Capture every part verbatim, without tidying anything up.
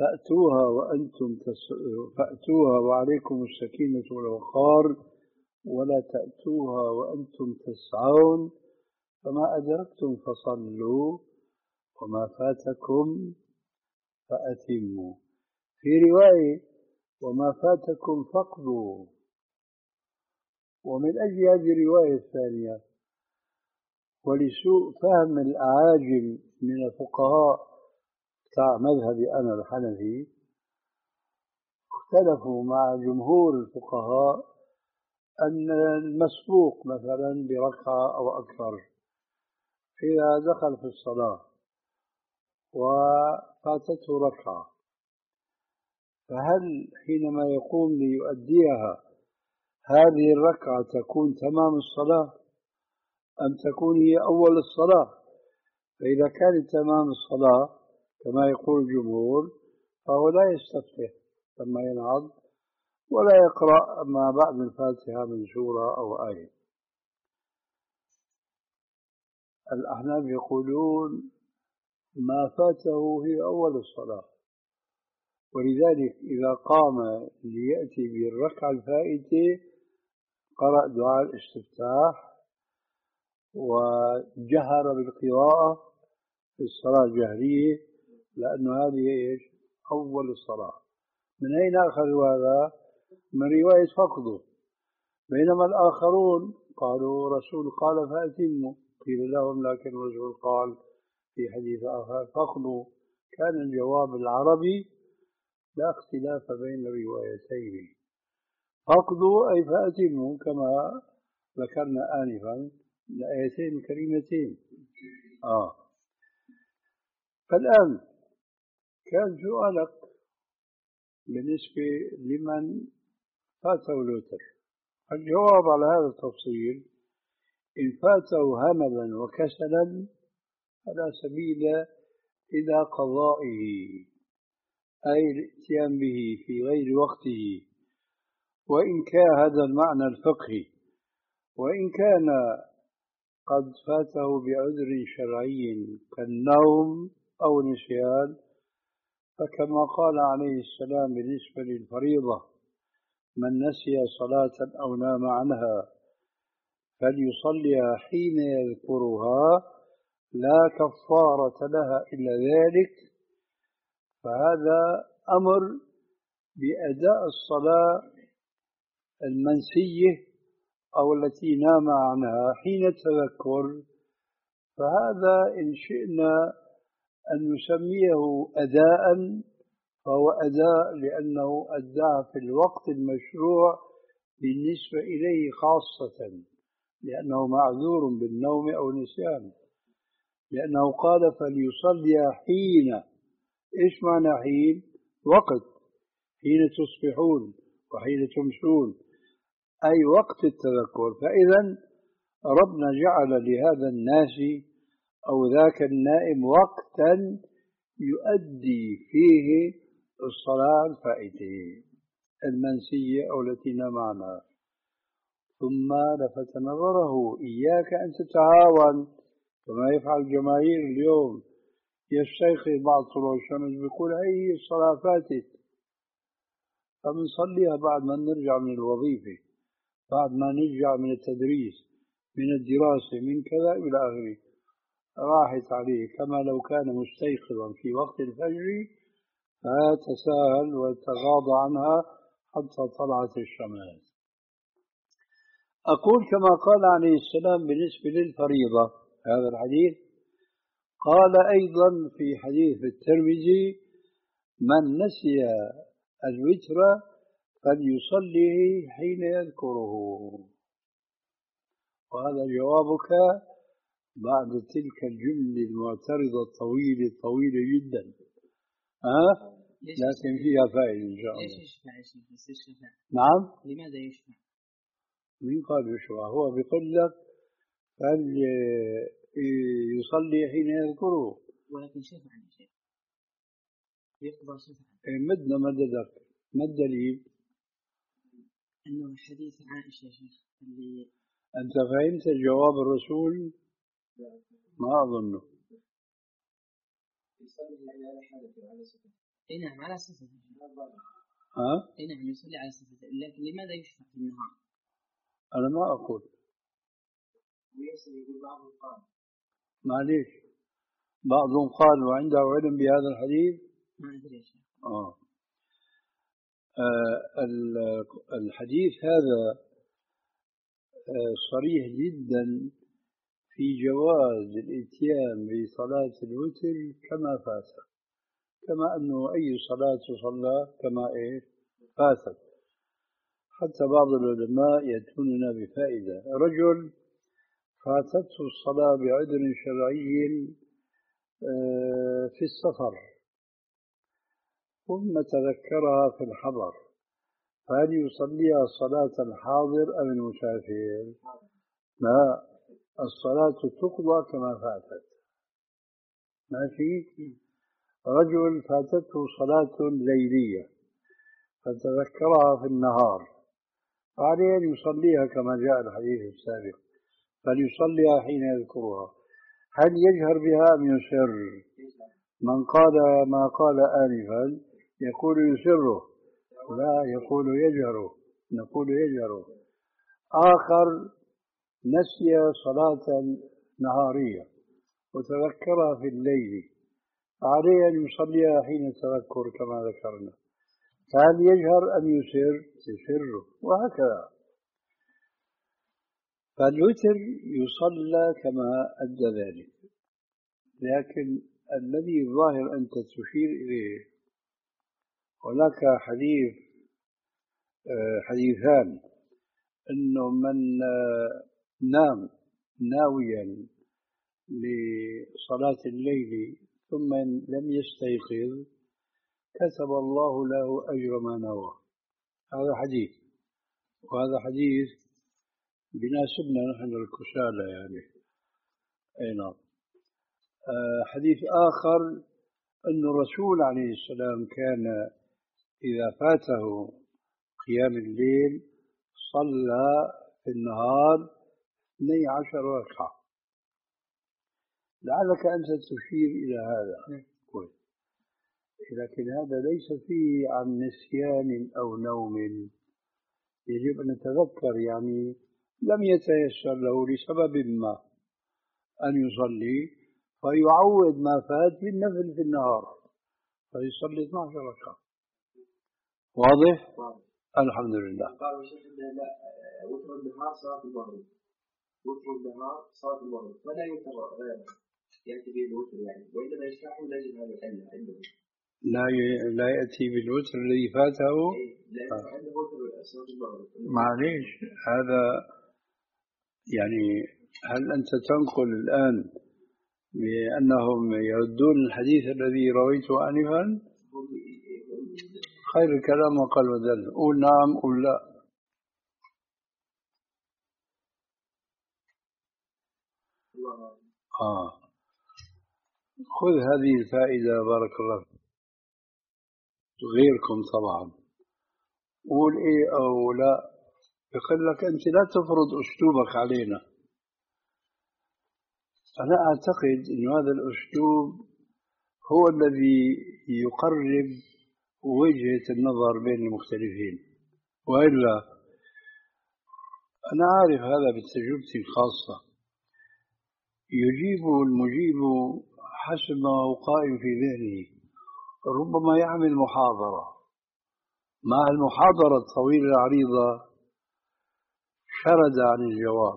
فأتوها وأنتم تس... فأتوها وعليكم السكينة والوقار، ولا تأتوها وأنتم تسعون، فما أدركتم فصلوا وما فاتكم فأتموا. في رواية وما فاتكم فاقضوا. ومن أجل هذه الرواية الثانية ولسوء فهم الأعاجم من الفقهاء بتاع مذهبي أنا الحنفي، اختلفوا مع جمهور الفقهاء أن المسبوق مثلا بركعة أو أكثر إذا دخل في الصلاة وفاتته ركعة، فهل حينما يقوم ليؤديها هذه الركعة تكون تمام الصلاة أم تكون هي أول الصلاة؟ فإذا كانت تمام الصلاة كما يقول الجمهور فهو لا يستفتح لما ينهض ولا يقرأ ما بعد الفاتحة من سورة أو آية. الأحناف يقولون ما فاته هي أول الصلاة، ولذلك إذا قام ليأتي بالركعة الفائتة قرأ دعاء الاستفتاح وجهر بالقراءة في الصلاة الجهرية، لأن هذه إيش؟ أول الصلاة. من أين أخذوا هذا؟ من رواية فقده. بينما الآخرون قالوا رسول قال فأتموا، قيل لهم لكن الرسول قال في حديث آخر فقدوا. كان الجواب العربي لا اختلاف بين الروايتين، فقدوا أي فأتموا كما ذكرنا آنفا الآيتين الكريمتين. آه. فالآن كان سؤالك بالنسبة لمن فاته الوتر. الجواب على هذا التفصيل إن فاته هملا وكسلا فلا سبيل إلى قضائه، أي الاتيان به في غير وقته، وإن كان هذا المعنى الفقهي. وإن كان قد فاته بعذر شرعي كالنوم أو نسيان، فكما قال عليه السلام بالنسبة للفريضة من نسي صلاة أو نام عنها فليصليها حين يذكرها لا كفارة لها إلا ذلك، فهذا أمر بأداء الصلاة المنسية أو التي نام عنها حين التذكر. فهذا إن شئنا أن نسميه أداء فهو أداء لأنه أداء في الوقت المشروع بالنسبة إليه خاصة، لأنه معذور بالنوم أو النسيان، لأنه قال فليصلي حين. إيش معنى حين؟ وقت، حين تصبحون وحين تمسون، أي وقت التذكر. فإذا ربنا جعل لهذا الناس أو ذاك النائم وقتا يؤدي فيه الصلاة الفائتة المنسية أو التي نام عنها. ثم لفت نظره إياك أن تتهاون كما يفعل الجماهير اليوم، يستيقظ بعد طلوع الشمس بيقول هي الصلاة فاتت فبنصليها بعد ما نرجع من الوظيفة، بعد ما نرجع من التدريس، من الدراسة، من كذا إلى آخره، راحت عليه كما لو كان مستيقظا في وقت الفجر فتساهل وتغاضى عنها حتى طلعت الشمس. أقول كما قال عليه السلام بالنسبة للفريضة هذا الحديث، قال أيضا في حديث الترمذي من نسي الوتر فليصلي حين يذكره. وهذا جوابك بعد تلك الجملة المعترضة الطويلة الطويلة جدا، أه؟ لكن فيها فائدة إن شاء الله. ليش يشفع يا شيخ؟ نعم؟ لماذا يشفع؟ مين قال يشفع؟ هو بيقول لك فليصلي حين يذكره. ولكن شفع يا شيخ، يقضى شفعا. مدنا مددك، ما الدليل؟ أنه حديث عائشة يا شيخ اللي أنت فهمت جواب الرسول؟ ما أظنه. اي نعم على صفته. ها؟ اي نعم يصلي على صفته، لكن لماذا يشفع في النهار؟ أنا ما أقول. معليش، بعضهم قال وعنده علم بهذا الحديث. ما أدري. آه. آه الحديث هذا آه صريح جدا في جواز الاتيان بصلاة الوتر كما فات، كما أنه أي صلاة تصلى كما إيه فاتت. حتى بعض العلماء يأتوننا بفائدة. رجل فاتته الصلاة بعذر شرعي في السفر ثم تذكرها في الحضر، فهل يصليها صلاة الحاضر أم المسافر؟ لا، الصلاة تقضى كما فاتت. ماشي. رجل فاتته صلاة ليلية فتذكرها في النهار، فعليه أن يصليها كما جاء الحديث السابق، فليصليها حين يذكرها. هل يجهر بها أم يسر؟ من قال ما قال آنفا يقول يسره، لا يقول يجهره، نقول يجهره. آخر نسي صلاة نهارية وتذكرها في الليل، عليه أن يصليها حين التذكر كما ذكرنا. فهل يجهر أم يسر؟ يسره، وهكذا. فالوتر يصلى كما أدى ذلك، لكن الذي ظاهر أنت تشير إليه هناك حديث حديثان، أنه من نام ناويا لصلاة الليل ثم لم يستيقظ كتب الله له أجر ما نوى. هذا حديث، وهذا حديث بناسبنا نحن الكسالى يعني. أي نعم. حديث آخر أن الرسول عليه السلام كان إذا فاته قيام الليل صلى في النهار اثني عشر ركعة. لعلك أنت تشير إلى هذا، لكن هذا ليس فيه عن نسيان أو نوم. يجب أن نتذكر، يعني لم يتيسر له لسبب ما أن يصلي فيعوض ما فات بالنفل في النهار فيصلي اثني عشر ركعة. واضح؟ الحمد لله. قالوا شيخ لا وتر النهار صلاة المغرب، وتر النهار صلاة المغرب ولا يوتر غيره يأتي به الوتر يعني، وإنما يشرحه لازم هذا الحل عنده. لا ي... لا يأتي بالوتر الذي فاته. لا آه. عنده وتر صلاة المغرب. معليش هذا يعني. هل أنت تنقل الآن بأنهم يردون الحديث الذي رويته آنفا؟ خير الكلام وقال ودل. قول نعم قول لا. آه. خذ هذه الفائدة بارك الله فيك. غيركم طبعا قول إيه أو لا، يقول لك أنت لا تفرض أسلوبك علينا. أنا أعتقد أن هذا الأسلوب هو الذي يقرب وجهة النظر بين المختلفين، وإلا أنا عارف هذا بتجربتي الخاصة. يجيب المجيب حسب ما هو قائم في ذهنه. ربما يعمل محاضرة، مع المحاضرة الطويلة العريضة شرد عن الجواب.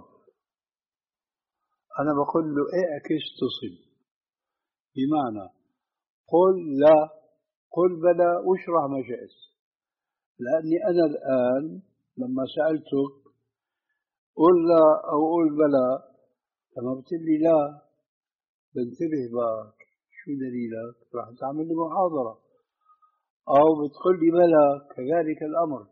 أنا بقول له اعكس تصل، بمعنى قل لا قل بلى واشرح ما شئت. لأني أنا الآن لما سألتك قل لا أو قل بلى لما بتقول لا بنتبه بقى شو دليلك، راح تعمل لي محاضرة. أو بتقول لي بلى كذلك الأمر.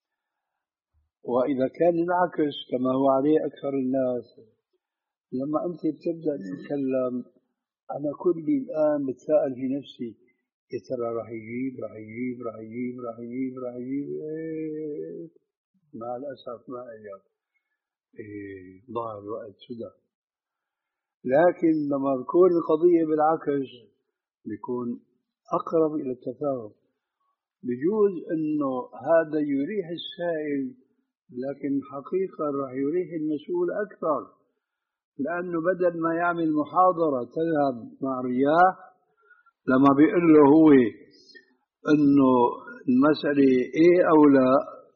وإذا كان العكس كما هو عليه أكثر الناس، لما أنت بتبدأ تتكلم أنا كلي الآن بتساءل في نفسي يا ترى راح يجيب راح يجيب راح يجيب راح يجيب راح يجيب إيه. مع الأسف ما أجاب. إيه ضاع الوقت سدى. لكن لما بكون القضية بالعكس بيكون أقرب إلى التفاهم. بجوز أنه هذا يريح السائل، لكن حقيقة راح يريح المسؤول أكثر، لأنه بدل ما يعمل محاضرة تذهب مع الرياح، لما بيقول له هو أنه المسألة إيه أو لا،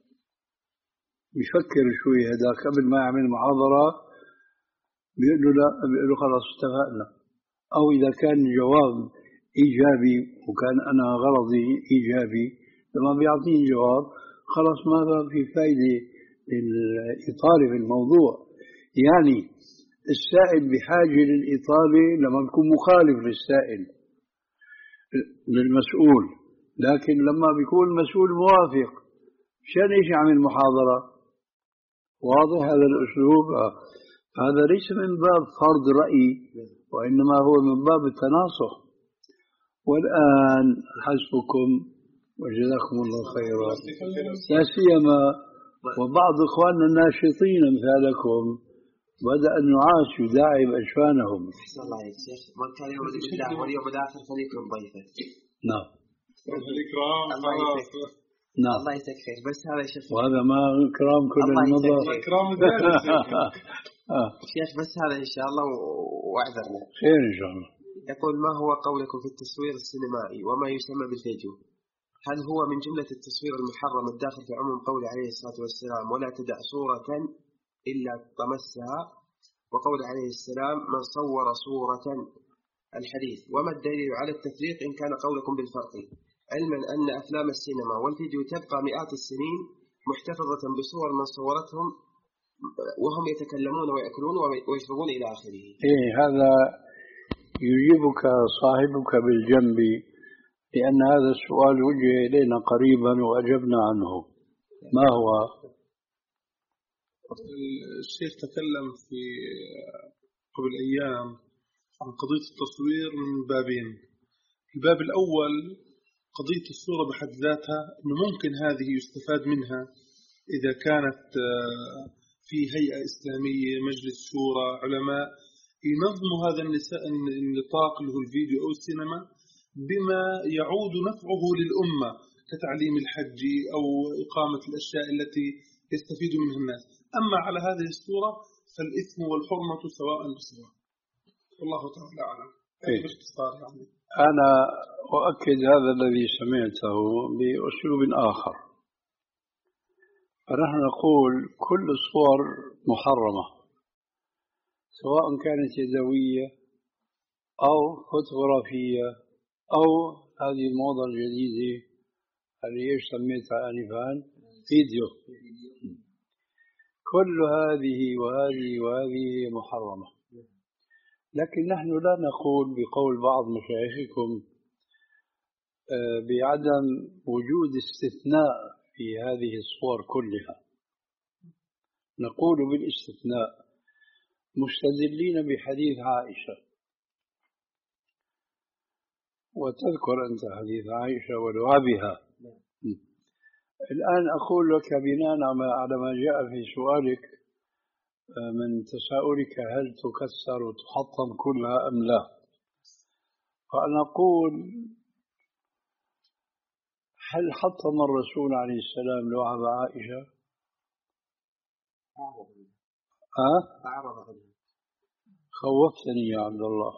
بيفكر شوي هذا قبل ما يعمل محاضرة، بيقول له لا، بيقول له خلاص اتفقنا. أو إذا كان الجواب إيجابي وكان أنا غرضي إيجابي، لما بيعطيني جواب خلاص ما في فايدة للإطالة في الموضوع. يعني السائل بحاجة للإطالة لما بيكون مخالف للسائل للمسؤول، لكن لما بيكون المسؤول موافق مشان ايش يعمل محاضرة؟ واضح هذا الأسلوب؟ هذا ليس من باب فرض رأي، وإنما هو من باب التناصح. والآن حسبكم وجزاكم الله خيرا، لا سيما وبعض إخواننا الناشطين مثالكم بدأ النعاس يداعب أجفانهم. الله عليك شيخ، من كان يؤمن بالله واليوم الآخر فليكرم ضيفه. نعم. الإكرام خلاص. نعم. الله يجزاك خير. بس هذا شيخ. وهذا ما إكرام كل المضى. إكرام الجالس. شيخ بس هذا إن شاء الله وأعذرنا. خير إن شاء الله. يقول: ما هو قولكم في التصوير السينمائي وما يسمى بالفيديو؟ هل هو من جملة التصوير المحرم الداخل في عموم قول عليه الصلاة والسلام: ولا تدع صورة إلا طمسها، وقول عليه السلام: من صور صورة الحديث؟ وما الدليل على التفريق إن كان قولكم بالفرق، علما أن أفلام السينما والفيديو تبقى مئات السنين محتفظة بصور من صورتهم وهم يتكلمون ويأكلون ويشربون إلى آخره؟ إيه، هذا يجيبك صاحبك بالجنب، لأن هذا السؤال وجه إلينا قريبا وأجبنا عنه. ما هو؟ الشيخ تكلم في قبل أيام عن قضية التصوير من بابين. الباب الأول قضية الصورة بحد ذاتها، أنه ممكن هذه يستفاد منها إذا كانت في هيئة إسلامية، مجلس شورى، علماء ينظموا هذا النطاق اللي هو الفيديو أو السينما بما يعود نفعه للأمة كتعليم الحج أو إقامة الأشياء التي يستفيد منها الناس. أما على هذه الصورة فالإثم والحرمة سواء بسواء. والله تعالى أعلم. باختصار يعني أنا أؤكد هذا الذي سمعته بأسلوب آخر. فنحن نقول كل الصور محرمة، سواء كانت يدوية أو فوتوغرافية أو هذه الموضة الجديدة اللي إيش سميتها آنفا فيديو. كل هذه وهذه وهذه محرمة، لكن نحن لا نقول بقول بعض مشايخكم بعدم وجود استثناء في هذه الصور كلها. نقول بالاستثناء مستدلين بحديث عائشة، وتذكر أنت حديث عائشة ولعبها. الآن أقول لك بناء على ما جاء في سؤالك من تساؤلك هل تكسر وتحطم كلها أم لا، فأنا أقول هل حطم الرسول عليه السلام لعب عائشة؟ أه؟ خوفتني يا عبد الله.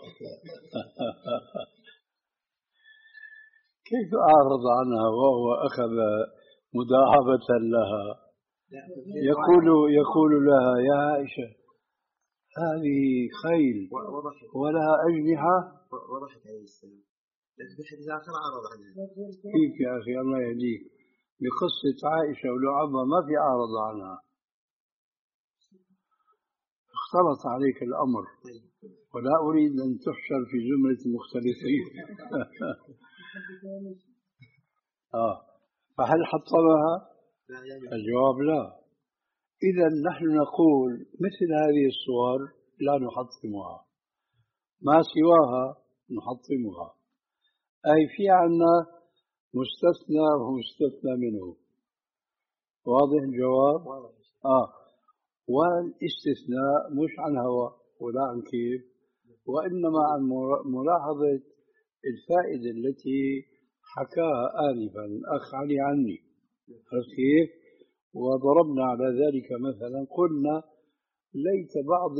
كيف أعرض عنها وهو أخذ مداعبة لها؟ يقول يقول لها: يا عائشة هذه خيل ولها أجنحة. وضحت عليه السلام، لكن في حديث آخر عرض عنها. كيف يا أخي الله يهديك؟ بقصة عائشة ولعبها ما في عرض عنها. اختلط عليك الأمر، ولا أريد أن تحشر في زمرة المختلفين. آه فهل حطمها؟ الجواب لا. إذا نحن نقول مثل هذه الصور لا نحطمها، ما سواها نحطمها. أي في عنا مستثنى ومستثنى منه. واضح الجواب؟ آه والاستثناء مش عن هوى ولا عن كيف، وإنما عن ملاحظة الفائدة التي حكاها آنفا الأخ علي عني، عرفت كيف؟ وضربنا على ذلك مثلا، قلنا ليت بعض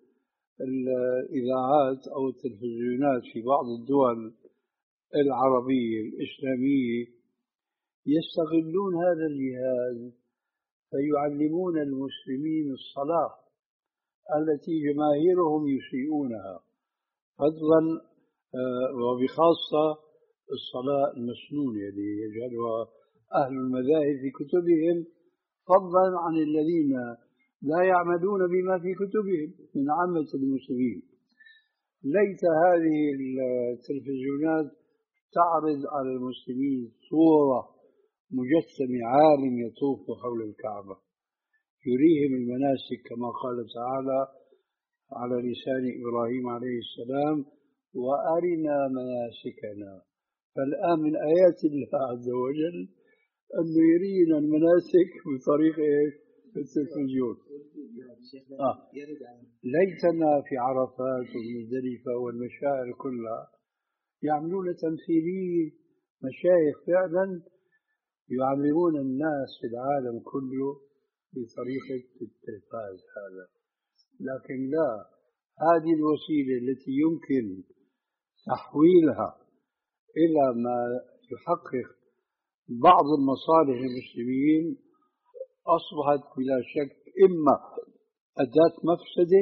الإذاعات أو التلفزيونات في بعض الدول العربية الإسلامية يستغلون هذا الجهاز فيعلمون المسلمين الصلاة التي جماهيرهم يسيئونها، فضلا وبخاصة الصلاة المسنونة التي يجعلها أهل المذاهب في كتبهم، فضلا عن الذين لا يعملون بما في كتبهم من عامة المسلمين. ليت هذه التلفزيونات تعرض على المسلمين صورة مجسم عالم يطوف حول الكعبة يريهم المناسك كما قال تعالى على لسان إبراهيم عليه السلام: وأرنا مناسكنا. فالآن من آيات الله عز وجل أنه يرينا المناسك بطريق إيش؟ التلفزيون. آه. ليتنا في عرفات والمزدلفة والمشاعر كلها يعملون تمثيلية، مشايخ فعلا يعلمون الناس في العالم كله بطريقة التلفاز هذا. لكن لا، هذه الوسيلة التي يمكن تحويلها إلى ما يحقق بعض المصالح المسلمين أصبحت بلا شك إما أداة مفسدة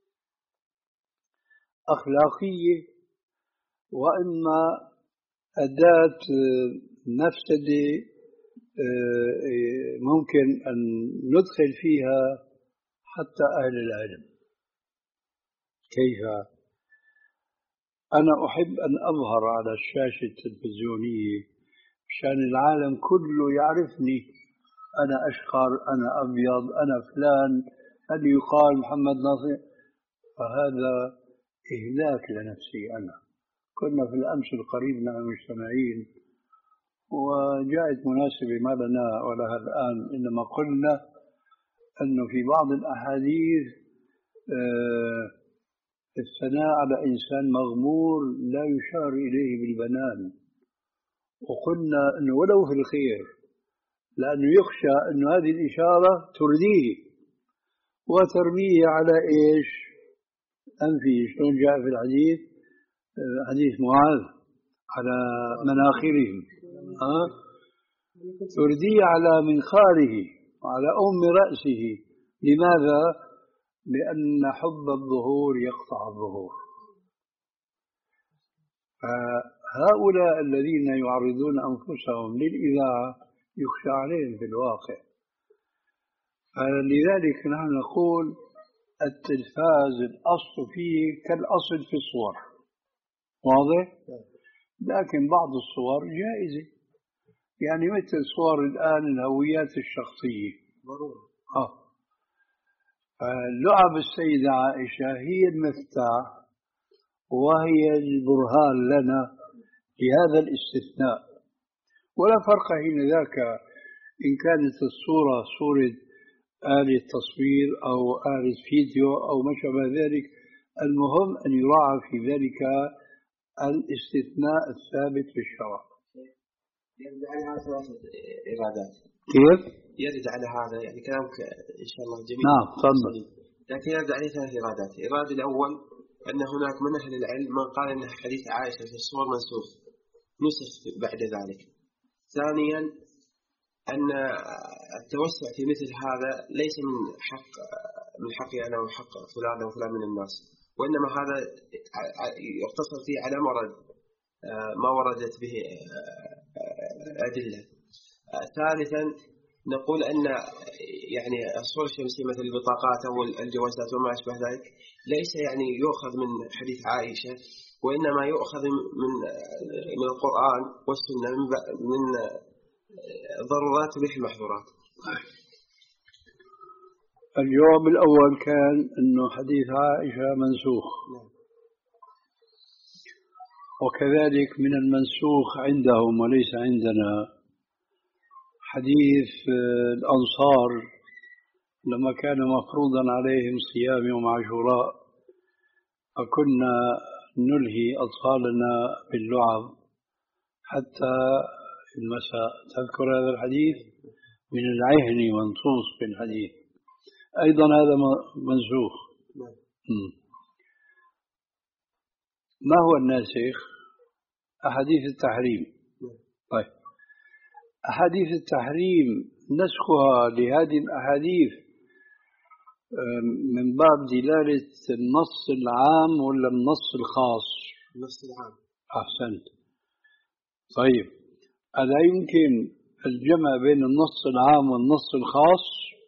أخلاقية، وإما أداة مفسدة ممكن أن ندخل فيها حتى أهل العلم. كيف؟ أنا أحب أن أظهر على الشاشة التلفزيونية مشان العالم كله يعرفني، أنا أشقر، أنا أبيض، أنا فلان، هل يقال محمد ناصر؟ فهذا إهلاك لنفسي أنا. كنا في الأمس القريب مع المجتمعين وجاءت مناسبة ما لنا ولها الآن، إنما قلنا أنه في بعض الأحاديث الثناء على إنسان مغمور لا يشار إليه بالبنان، وقلنا أنه ولو في الخير، لأنه يخشى أن هذه الإشارة ترديه وترميه على إيش؟ أنفه، شلون جاء في الحديث، حديث معاذ، على مناخرهم، أه؟ ترديه على منخاره وعلى أم رأسه. لماذا؟ لأن حب الظهور يقطع الظهور. فهؤلاء الذين يعرضون أنفسهم للإذاعة يخشى عليهم في الواقع. فلذلك نحن نقول التلفاز الأصل فيه كالأصل في الصور، واضح؟ لكن بعض الصور جائزة، يعني مثل صور الآن الهويات الشخصية. آه. لعب السيدة عائشة هي المفتاح وهي البرهان لنا لهذا الاستثناء، ولا فرق حين ذاك إن كانت الصورة صورة آلة تصوير أو آلة فيديو أو ما شابه ذلك. المهم أن يراعى في ذلك الاستثناء الثابت في الشرع. يرد على هذا ثلاثة إرادات. كيف؟ يرد على هذا، يعني كلامك إن شاء الله جميل. نعم تفضل. لكن يرد عليه ثلاث إرادات. الإرادة الأول أن هناك من أهل العلم من قال أن حديث عائشة في الصور منسوخ، نسخ بعد ذلك. ثانيا أن التوسع في مثل هذا ليس من حق من حقي أنا وحق فلان أو فلان من الناس، وإنما هذا يقتصر فيه على مرض ما وردت به أدلة. ثالثا نقول أن يعني الصور الشمسية مثل البطاقات أو الجوازات وما أشبه ذلك ليس يعني يؤخذ من حديث عائشة، وإنما يؤخذ من من القرآن والسنة من ضرورات ومن المحظورات. الجواب الأول كان أنه حديث عائشة منسوخ، وكذلك من المنسوخ عندهم وليس عندنا حديث الأنصار لما كان مفروضا عليهم صيام يوم عاشوراء، فكنا نلهي أطفالنا باللعب حتى المساء. تذكر هذا الحديث؟ من العهن منصوص في الحديث. أيضا هذا منسوخ. ما هو الناسخ؟ أحاديث التحريم. طيب، أحاديث التحريم نسخها لهذه الأحاديث من باب دلالة النص العام ولا النص الخاص؟ النص العام. أحسنت. طيب، ألا يمكن الجمع بين النص العام والنص الخاص؟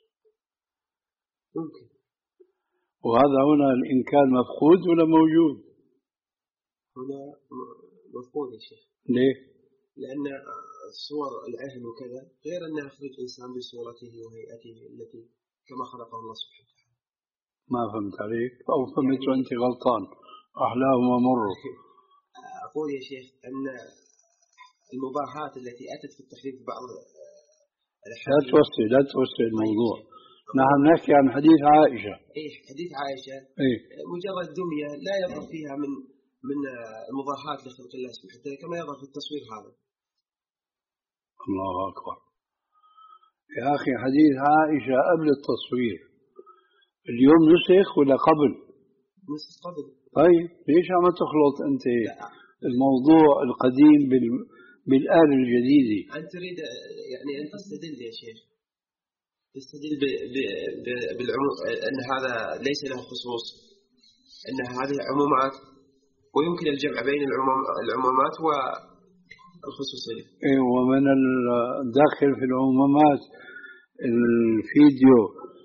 ممكن. وهذا هنا الإمكان مفقود ولا موجود؟ هنا مفقود يا شيخ. ليه؟ لأن صور العهن وكذا غير أن يخرج إنسان بصورته وهيئته التي كما خلقه الله سبحانه وتعالى. ما فهمت عليك أو فهمت يعني وأنت غلطان. أحلاهما مر. أقول يا شيخ أن المباحات التي أتت في التحريف بعض لا توسع لا توسع الموضوع. نحن نحكي عن حديث عائشة. إيه حديث عائشة. إيه؟ مجرد دمية لا يظهر فيها من من المضاهات لخلق الله سبحانه وتعالى كما يظهر في التصوير هذا. الله أكبر يا أخي، حديث عائشة قبل التصوير، اليوم نسخ ولا قبل؟ نسخ قبل. طيب ليش عم تخلط أنت الموضوع القديم بال بالآلة الجديدة؟ أنت تريد يعني أن تستدل يا شيخ، تستدل بالعموم أن هذا ليس له خصوص، أن هذه عمومات ويمكن الجمع بين العموم العمومات والخصوصية. إيه، ومن الداخل في العمومات الفيديو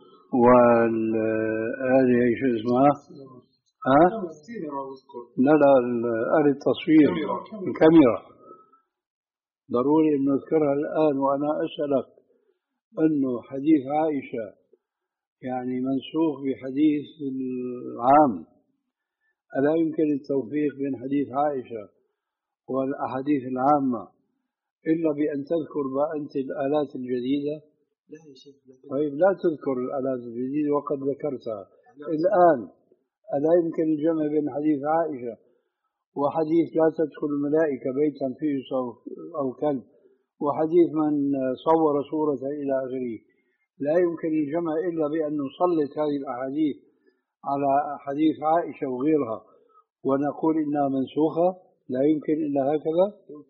والآلة ايش اسمها؟ ها؟ لا لا آلة التصوير الكاميرا. ضروري أن نذكرها الآن وأنا أسألك أنه حديث عائشة يعني منسوخ بحديث العام. ألا يمكن التوفيق بين حديث عائشة والأحاديث العامة إلا بأن تذكر بقى أنت الآلات الجديدة؟ لا يا شيخ. طيب لا تذكر الآلات الجديدة وقد ذكرتها الآن. ألا يمكن الجمع بين حديث عائشة وحديث لا تدخل الملائكة بيتا فيه أو كلب وحديث من صور صورة إلى آخره؟ لا يمكن الجمع إلا بأن نسلط هذه الأحاديث على حديث عائشة وغيرها ونقول إنها منسوخة. لا يمكن إلا هكذا.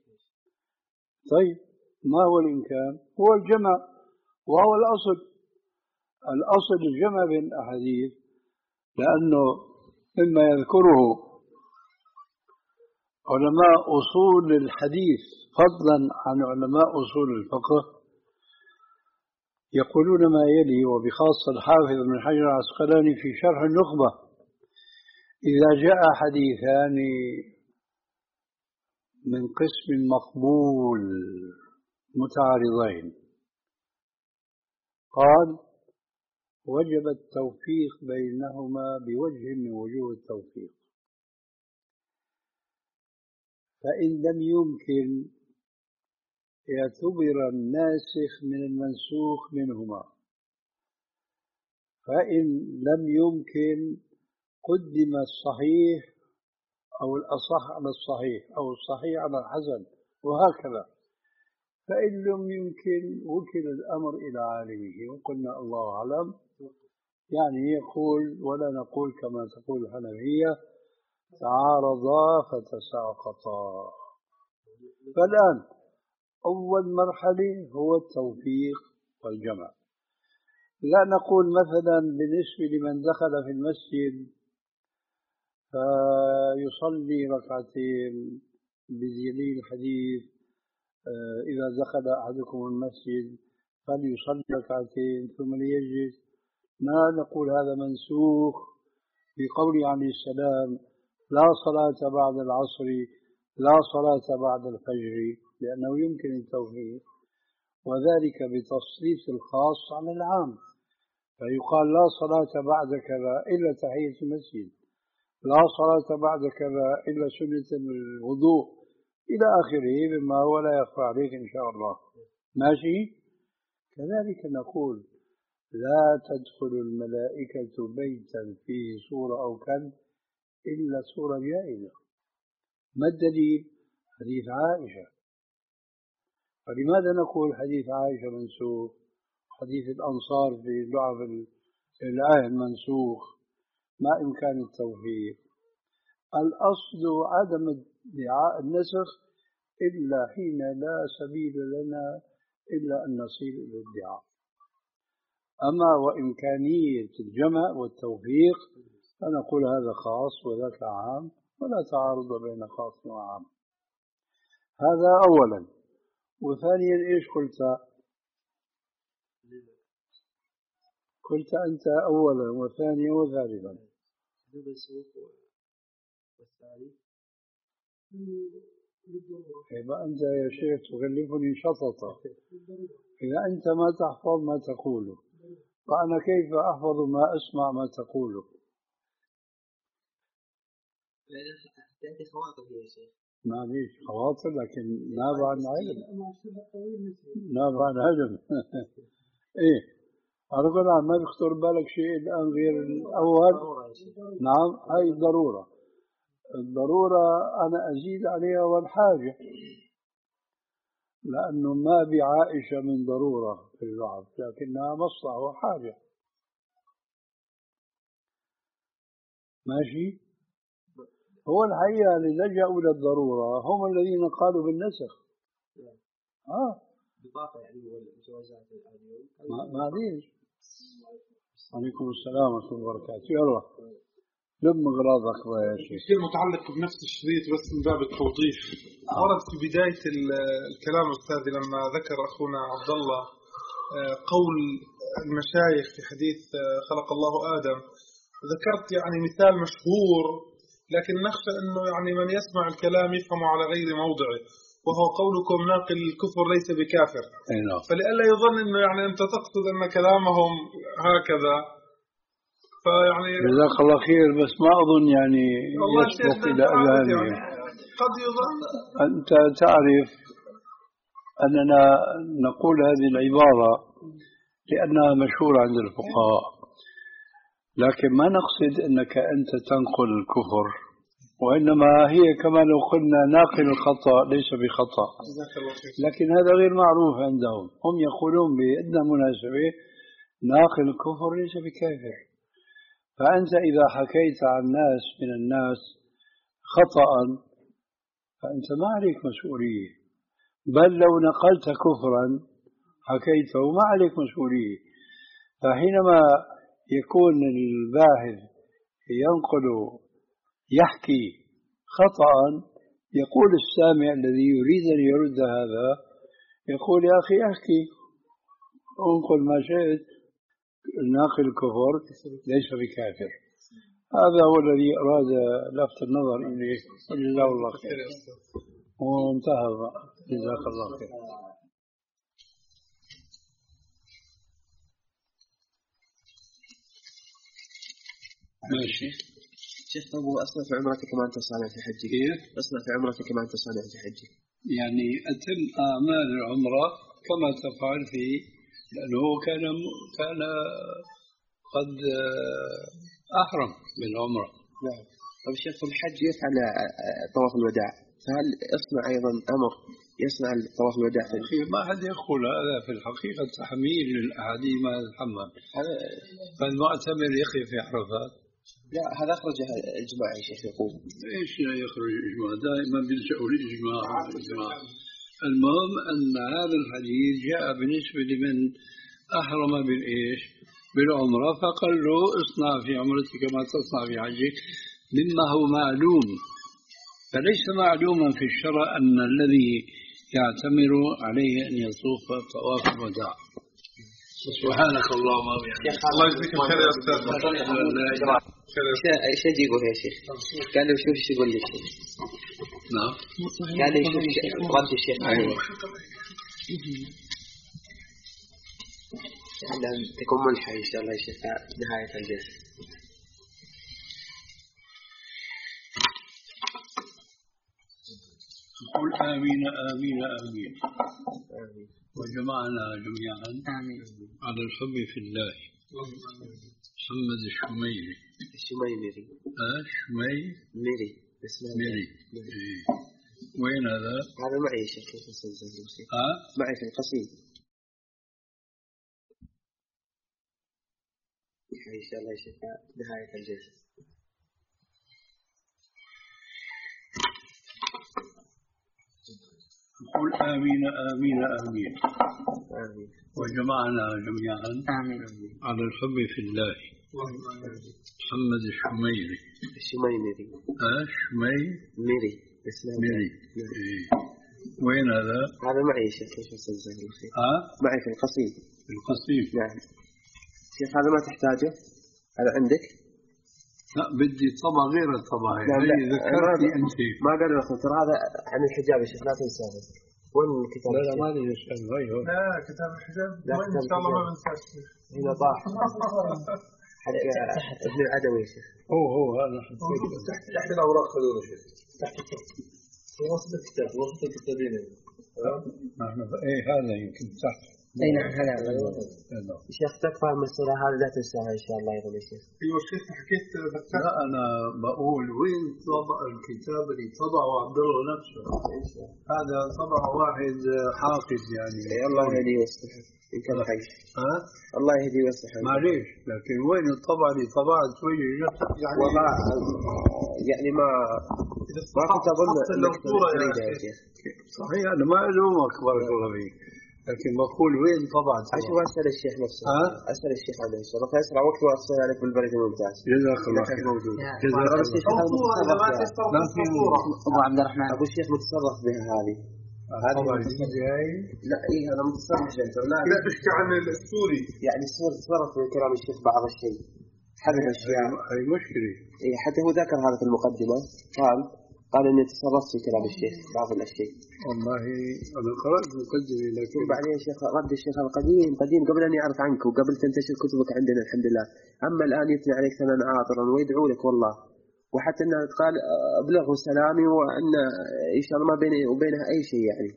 طيب ما هو الإمكان؟ هو الجمع، وهو الأصل. الأصل الجمع بين الأحاديث، لأنه مما يذكره علماء أصول الحديث فضلا عن علماء أصول الفقه يقولون ما يلي، وبخاصة الحافظ بن حجر العسقلاني في شرح النخبة: إذا جاء حديثان من قسم مقبول متعارضين قال وجب التوفيق بينهما بوجه من وجوه التوفيق، فإن لم يمكن اعتبر الناسخ من المنسوخ منهما، فإن لم يمكن قدم الصحيح أو الأصح على الصحيح أو الصحيح على الحسن وهكذا. فإن لم يمكن وكل الأمر إلى عالمه وقلنا الله أعلم. يعني يقول ولا نقول كما تقول الحنفية تعارضا فتساقطا. فالآن أول مرحلة هو التوفيق والجمع. لا نقول مثلا بالنسبة لمن دخل في المسجد فيصلي ركعتين بدليل الحديث إذا دخل أحدكم المسجد فليصلي ركعتين ثم ليجلس. ما نقول هذا منسوخ بقوله عليه السلام لا صلاة بعد العصر لا صلاة بعد الفجر، لأنه يمكن التوفيق، وذلك بتسليط الخاص على العام. فيقال لا صلاة بعد كذا إلا تحية المسجد، لا صلاة بعد كذا إلا سنة الوضوء إلى آخره مما هو لا يخفى عليك إن شاء الله. ماشي؟ كذلك نقول لا تدخل الملائكة بيتا فيه صورة أو كلب إلا صورة جائزة. ما الدليل؟ حديث عائشة. فلماذا نقول حديث عائشة منسوخ؟ حديث الأنصار في لعب العهد منسوخ؟ ما إمكان التوفيق. الأصل عدم ادعاء النسخ إلا حين لا سبيل لنا إلا أن نصل إلى الادعاء. أما وإمكانية الجمع والتوفيق فنقول هذا خاص وذاك عام، ولا تعارض بين خاص وعام. هذا أولا. وثانيا إيش قلت؟ قلت أنت أولا وثانيا وثالثا. إذا أنت يا شيخ تغلفني شططا، إذا أنت ما تحفظ ما تقوله فأنا كيف أحفظ ما أسمع ما تقوله؟ تأتي خواطر يا شيخ. معليش خواطر، لكن نابع عن علم، نابع عن علم. إيه على كل حال ما بيخطر بالك شيء الآن غير الأول؟ نعم هاي الضرورة. الضرورة أنا أزيد عليها والحاجة، لأنه ما بعائشة من ضرورة في اللعب، لكنها مصلحة وحاجة. ماشي. هو الحقيقة اللي لجأوا إلى الضرورة هم الذين قالوا بالنسخ. آه بطاقة يعني والجوازات ما ما ليش. عليكم السلام ورحمة الله وبركاته. يلا لم أغراضك يا شيخ. شيء متعلق بنفس الشريط بس من باب التوضيح. آه. ورد في بداية الكلام أستاذي لما ذكر أخونا عبد الله قول المشايخ في حديث خلق الله آدم، ذكرت يعني مثال مشهور، لكن نخشى أنه يعني من يسمع الكلام يفهم على غير موضعه، وهو قولكم ناقل الكفر ليس بكافر. أيوة. فلئلا يظن أنه يعني أنت تقصد أن كلامهم هكذا، فيعني جزاك الله خير، بس ما أظن يعني يسبق إلى أذهانهم. يعني قد يظن. أنت تعرف أننا نقول هذه العبارة لأنها مشهورة عند الفقهاء، لكن ما نقصد أنك أنت تنقل الكفر، وإنما هي كما لو قلنا ناقل الخطأ ليس بخطأ، لكن هذا غير معروف عندهم. هم يقولون بأدنى مناسبة ناقل الكفر ليس بكافر. فأنت إذا حكيت عن ناس من الناس خطأ فأنت ما عليك مسؤولية، بل لو نقلت كفرا حكيته ما عليك مسؤولية. فحينما يكون الباحث ينقل يحكي خطأ، يقول السامع الذي يريد أن يرد هذا يقول يا أخي أحكي انقل ما شئت، ناقل الكفر ليس بكافر. هذا هو الذي أراد لفت النظر إليه، وجزاه الله خير. وانتهى. جزاك الله خير. ماشي. شيخ أبو أصنع في عمرتك كما أنت صانع في حجك. كيف؟ أصنع في عمرتك كما أنت صانع في حجك. يعني أتم أعمال العمرة كما تفعل في، لأنه كان كان قد أحرم بالعمرة. نعم. طيب الشيخ في الحج يفعل طواف الوداع، فهل أصنع أيضا أمر يصنع طواف الوداع؟ أخي ما حد يقول هذا في الحقيقة تحميل للأحاديث ما يتحمل. فالمعتمر يخي في عرفات. لا هذا أخرج الإجماع يا شيخ يقول. إيش يخرج الإجماع؟ دائما بيلجأوا الإجماع. المهم أن هذا الحديث جاء بالنسبة لمن أحرم بالإيش؟ بالعمرة، فقال له اصنع في عمرتك كما تصنع في حجك، مما هو معلوم. فليس معلوما في الشرع أن الذي يعتمر عليه أن يطوف طواف الوداع. سبحانك اللهم وبحمدك. الله يجزيك الخير يا أستاذ. ايش اجيبه يا شيخ؟ قال له شوف ايش يقول لي الشيخ. نعم. قال لي شوف رد الشيخ. ايوه. لعل تكون ملحة ان شاء الله يا شيخ نهاية الجلسة. قل آمين آمين آمين. آمين. وجمعنا جميعا آمين على الحب في الله. محمد الشميري. الشميمري. آه شميمري. ميري. إيه. وين هذا؟ هذا معي يا شيخ في القصيد. ها؟ معي في القصيد. إن شاء الله يا شيخ نهاية الجيش. نقول آمين آمين آمين. آمين. وجمعنا جميعا آمين. على الحب في الله. محمد الشميري. الشميمري. آه شمي. ميري. ميري. إيه. وين هذا؟ هذا معي يا شيخ كيف أسجل الخير؟ ها؟ معي في القصيد. في القصيد. نعم. شيخ هذا ما تحتاجه؟ هذا عندك؟ لا بدي طبع غير الطبع. نعم هي ذكرتني أنت. ما قال لك ترى هذا عن الحجاب يا شيخ لا تنساه. وين الكتاب؟ لا لا ما لي يسأل غيره. لا كتاب الحجاب وين إن شاء الله ما بنسى الشيخ. هنا طاح. حتى ابن العدوي يا شيخ. هو هو هذا تحت تحت الأوراق خذوه شيخ. تحت في وسط الكتاب وسط الكتابين. نحن إيه هذا يمكن تحت. أي نعم هذا شيخ تكفى المسألة هذه لا تنساها إن شاء الله يا ابن الشيخ. أيوة شيخ حكيت. لا أنا بقول وين طبع الكتاب اللي طبعه عبد الله نفسه. هذا طبع واحد حافظ يعني. الله يهدي ويصلح إن كان حي. ها؟ الله يهدي ويصلح. معليش لكن وين الطبع اللي طبعت وجه نفسه يعني. والله يعني ما ما كنت أظن إنك تريدها يا شيخ. صحيح أنا ما ألومك بارك الله فيك. لكن بقول وين طبعا أشوف أسأل الشيخ نفسه. ها؟ أسأل الشيخ عليه الصلاة والسلام فيسرع وقت وأتصل عليك بالبركة الممتاز. جزاك الله خير. موجود. جزاك الله خير. لا في أبو عبد الرحمن. أبو الشيخ متصرف بها هذه. طبعا الجديدة هاي. لا إيه أنا متصرف جدا. لا لا تحكي عن السوري. يعني السور تصرف من كلام الشيخ بعض الشيء. حدث أشياء. هاي مشكلة. إيه حتى هو ذكر هذا في المقدمة قال قال إني تصرفت في كلام الشيخ بعض الأشياء. والله أنا قرأت مقدمة لكن بعدين الشيخ رد الشيخ القديم قديم قبل أن يعرف عنك وقبل تنتشر كتبك عندنا الحمد لله. أما الآن يثني عليك ثمن عاطرا ويدعو لك والله. وحتى أنه قال أبلغه سلامي وأن إن شاء الله ما بيني وبينها أي شيء يعني.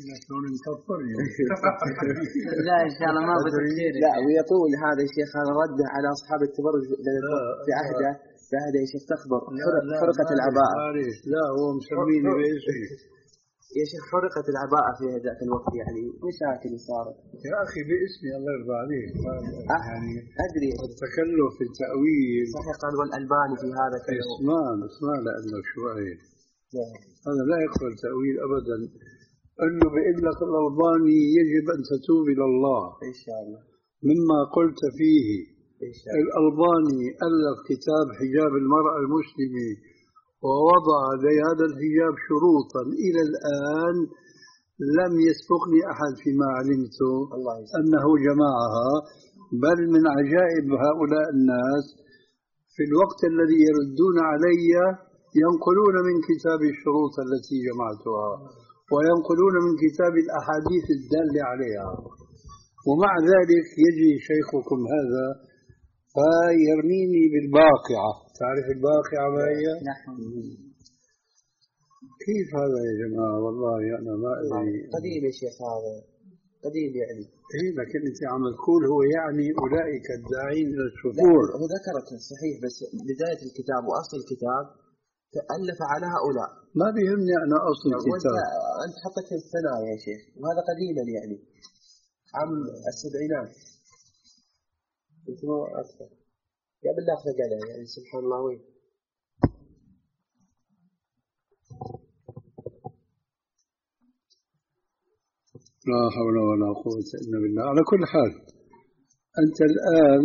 لا إن شاء الله ما بتصير. لا ويقول هذا الشيخ هذا رده على أصحاب التبرج في عهده في عهده يا شيخ تخبر حرقة العباءة. لا هو مسميني باسمي. يا شيخ حرقت العباءة في ذاك الوقت يعني مشاكل صارت. يا أخي باسمي الله يرضى عليك. يعني أدري التكلف في التأويل. صحيح قال والألباني في هذا كله. اسمع اسمع لأنه شوي. هذا لا يقبل تأويل أبدا. أنه بيقول لك الألباني يجب أن تتوب إلى الله. إن شاء الله. مما قلت فيه. الألباني ألف كتاب حجاب المرأة المسلمة ووضع لهذا الحجاب شروطا إلى الآن لم يسبقني أحد فيما علمت أنه جمعها. بل من عجائب هؤلاء الناس في الوقت الذي يردون علي ينقلون من كتاب الشروط التي جمعتها وينقلون من كتاب الأحاديث الدالة عليها. ومع ذلك يجي شيخكم هذا فيرميني بالباقعة. تعرف الباقعة ما هي؟ نعم. كيف هذا يا جماعة والله أنا ما أدري. قديم يا شيخ هذا قديم يعني. إيه لكن أنت عم تقول هو يعني أولئك الداعين إلى الشفور. هو ذكرت صحيح بس بداية الكتاب وأصل الكتاب تألف على هؤلاء. ما بيهمني أنا أصل الكتاب. أنت حطك في الثنايا يا شيخ وهذا قديما يعني عام السبعينات. أنت ما أكثر. يا بالله فقالها يعني سبحان الله وين. لا حول ولا قوة إلا بالله. على كل حال أنت الآن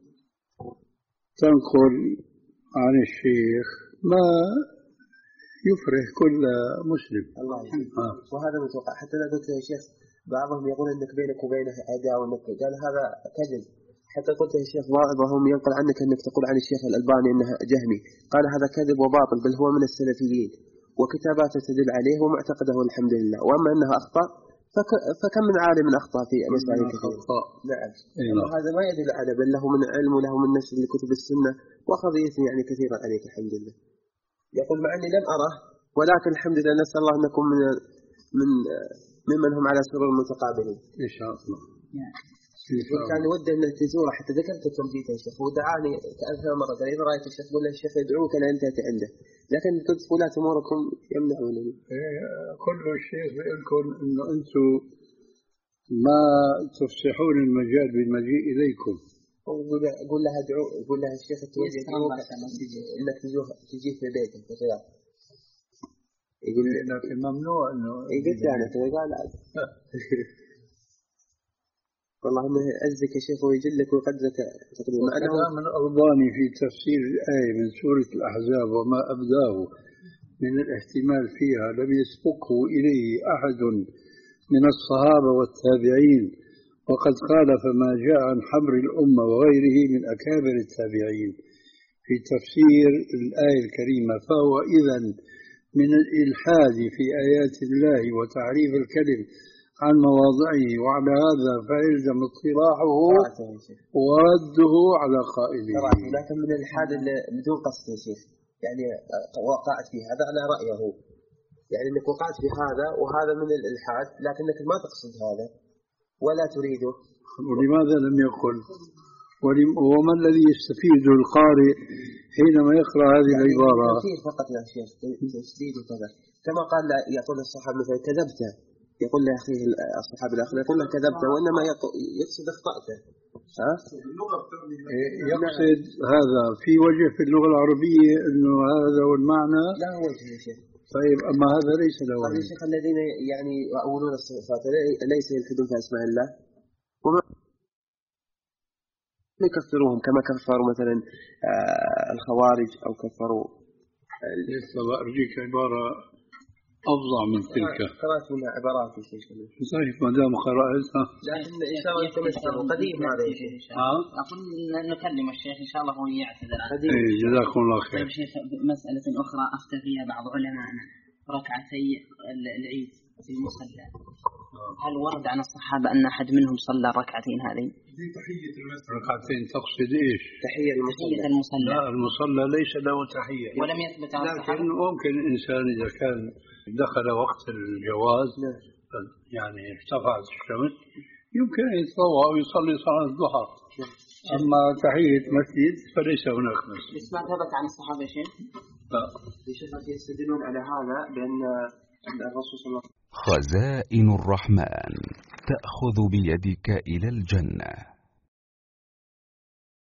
تنقل عن الشيخ ما يفرح كل مسلم. الله يحفظك. آه. وهذا متوقع حتى أنا قلت يا شيخ بعضهم يقول أنك بينك وبينه عداوة وأنك قال هذا كذب. حتى قلت يا شيخ بعضهم ينقل عنك أنك تقول عن الشيخ الألباني أنه جهمي. قال هذا كذب وباطل بل هو من السلفيين وكتاباته تدل عليه ومعتقده الحمد لله. وأما أنه أخطأ فك... فكم من عالم أخطأ في مسائل كثيرة. نعم. هذا ما يدل على بل له من علم وله من نشر لكتب السنة وأخذ يثني يعني كثيرا عليك الحمد لله. يقول مع أني لم أره ولكن الحمد لله نسأل الله أن نكون من من ممن هم على سرور متقابلين. إن شاء الله. كان ودي أن تزوره حتى ذكرت التوجيه يا شيخ ودعاني كألف مرة قال إذا رأيت الشيخ قل له الشيخ يدعوك أن أنت عنده لكن قلت ولاة أموركم يمنعونني. كل الشيخ بيقول لكم إنه أنتم ما تفسحون المجال بالمجيء إليكم. قول قول لها ادعو قول لها الشيخ توجه انك تجي في بيتك في الرياض. يقول لكن ممنوع انه قلت انا قال والله ما عزك يا شيخ ويجلك ويقدرك تقريبا. كلام الأرباني في تفسير الآية من سورة الأحزاب وما أبداه من الاحتمال فيها لم يسبقه إليه أحد من الصحابة والتابعين، وقد خالف ما جاء عن حبر الأمة وغيره من أكابر التابعين في تفسير الآية الكريمة، فهو إذن من الإلحاد في آيات الله وتعريف الكلم عن مواضعه، وعلى هذا فيلزم اطلاعه ورده على قائله. لكن من الإلحاد بدون قصد يا شيخ، يعني وقعت في هذا على رأيه، يعني أنك وقعت في هذا وهذا من الإلحاد، لكنك ما تقصد هذا ولا تريده. ولماذا لم يقل؟ وما الذي يستفيد القارئ حينما يقرأ هذه يعني العبارة؟ تفسير فقط يا شيخ، تشديد وكذا، كما قال يقول الصحابة مثلا كذبت، يقول له أخيه الصحابي الآخر يقول له كذبت، وإنما يقصد أخطأته. ها؟ يقصد هذا في وجه في اللغة العربية إنه هذا هو المعنى؟ لا وجه يا شيخ. طيب أما هذا ليس له وجه. يا شيخ الذين يعني يؤولون الصفات ليس يلحدون في أسماء الله وما يكفروهم كما كفروا مثلا الخوارج أو كفروا. أرجيك عبارة أفظع من تلك. قرأت منها عبارات يا شيخ. صحيح ما دام قرأتها. لكن إن شاء الله يتمثلوا قديم هذا يا شيخ. أقول نكلم الشيخ إن شاء الله هو يعتذر. إيه جزاكم الله خير. طيب شيخ مسألة أخرى أفتى فيها بعض علمائنا، ركعتي العيد في المصلى، هل ورد عن الصحابة أن أحد منهم صلى ركعتين هذين؟ تحية المسجد. ركعتين تقصد إيش؟ تحية المصلى. المصلى. لا المصلى ليس له تحية. ولم يثبت عن الصحابة. لكن ممكن الإنسان إذا كان دخل وقت الجواز يعني ارتفعت الشمس يمكن أن يتطوع ويصلي صلاة الضحى. أما تحية مسجد فليس هناك مسجد. ما ثبت عن الصحابة شيء؟ لا. الشيخ يستدلون على هذا بأن الرسول صلى الله عليه وسلم خزائن الرحمن تأخذ بيدك إلى الجنة.